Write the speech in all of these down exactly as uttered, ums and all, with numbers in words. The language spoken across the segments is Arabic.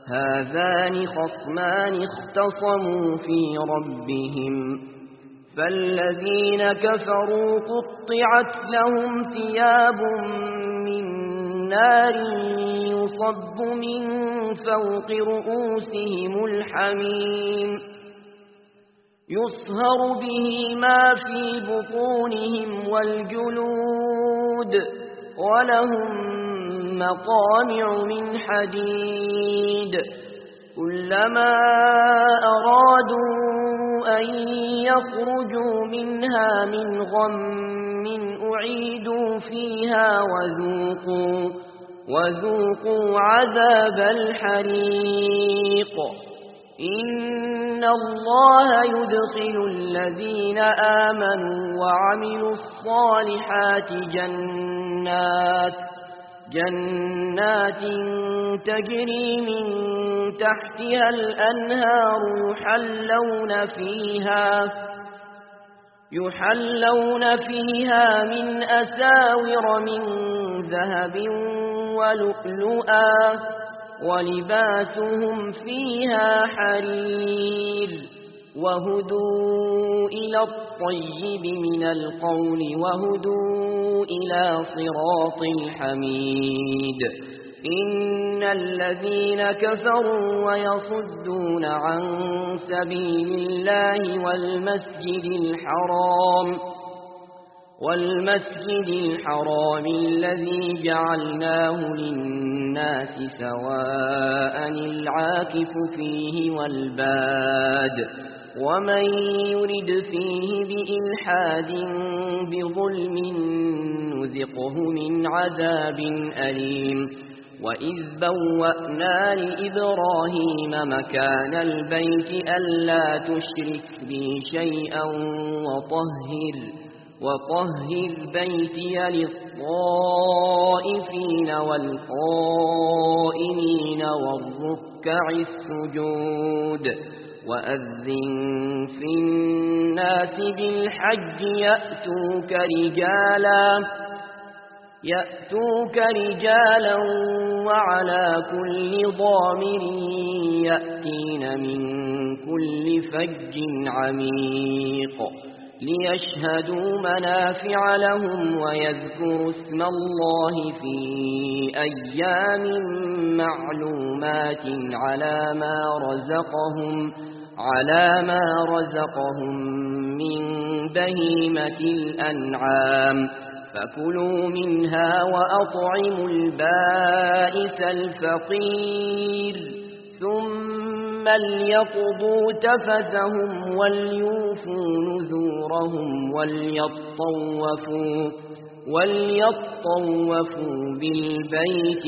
هذان خصمان اختصموا في ربهم فالذين كفروا قطعت لهم ثياب من نار يصب من فوق رؤوسهم الحميم يصهر به ما في بطونهم والجلود ولهم مقامع من حديد كلما أرادوا أن يخرجوا منها من غم أعيدوا فيها وذوقوا, وذوقوا عذاب الحريق إن الله يدخل الذين آمنوا وعملوا الصالحات جنات جنات تجري من تحتها الأنهار يحلون فيها يحلون فيها من أساور من ذهب ولؤلؤا ولباسهم فيها حرير وهدوا إلى الطيب من القول وهدوا إلى صراط الحميد إن الذين كفروا ويصدون عن سبيل الله والمسجد الحرام والمسجد الحرام الذي جعلناه للناس سواء العاكف فيه والباد ومن يرد فيه بإلحاد بظلم نذقه من عذاب أليم وإذ بوأنا لإبراهيم مكان البيت ألا تشرك بي شيئا وطهر وطهر بيتي للطائفين والقائمين والركع السجود وأذن في الناس بالحج يأتوك رجالا يأتوك رجالا وعلى كل ضامر يأتين من كل فج عميق ليشهدوا منافع لهم ويذكروا اسم الله في أيام معلومات على ما رزقهم على ما رزقهم من بهيمة الأنعام فكلوا منها وأطعموا البائس الفقير ثم ليقضوا تفثهم وليوفوا نذورهم وليطوفوا وليطوفوا بالبيت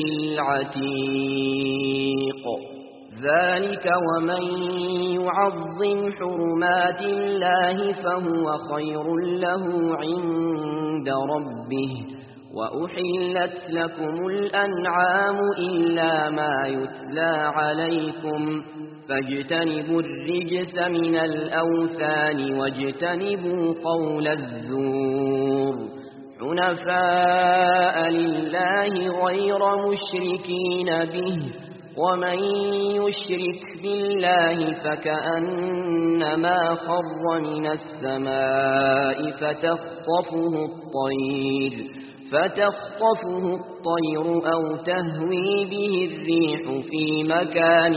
العتيق ذلك ومن يعظم حرمات الله فهو خير له عند ربه وأحلت لكم الأنعام إلا ما يتلى عليكم فاجتنبوا الرجس من الأوثان واجتنبوا قول الزور حنفاء لله غير مشركين به ومن يشرك بالله فكأنما خر من السماء فتخطفه الطير فتخطفه الطير أو تهوي به الريح في مكان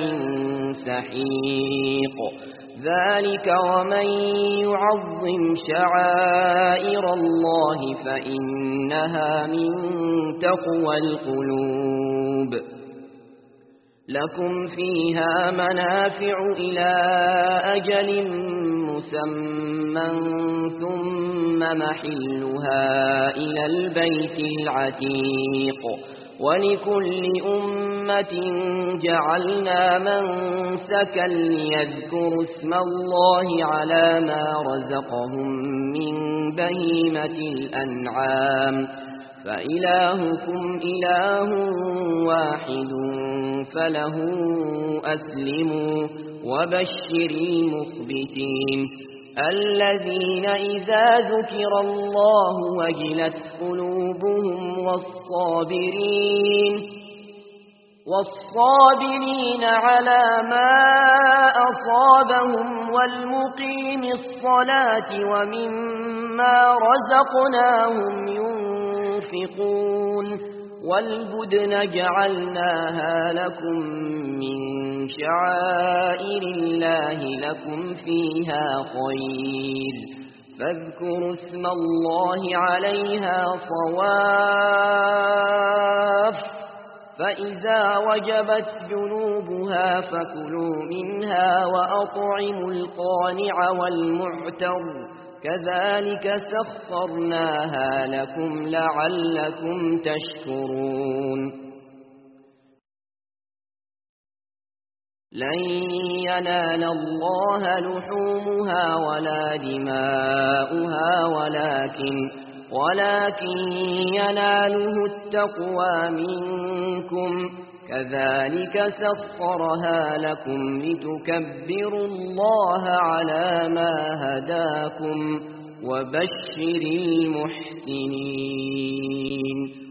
سحيق ذلك ومن يعظم شعائر الله فإنها من تقوى القلوب لكم فيها منافع إلى أجل مسمى ثم محلها إلى البيت العتيق ولكل أمة جعلنا منسكا ليذكروا اسم الله على ما رزقهم من بهيمة الأنعام فإلهكم إله واحد فله أسلموا وبشر المخبتين الذين إذا ذكر الله وجلت قلوبهم والصابرين والصابرين على ما أصابهم والمقيم الصلاة ومما رزقناهم ينفقون والبدن جعلناها لكم من شعائر الله لكم فيها خير فاذكروا اسم الله عليها صواف فإذا وجبت جنوبها فكلوا منها وأطعموا القانع والمعتر كذلك سخرناها لكم لعلكم تشكرون لن ينال الله لحومها ولا دماؤها ولكن ولكن يناله التقوى منكم كذلك سخرها لكم لتكبروا الله على ما هداكم وبشر المحسنين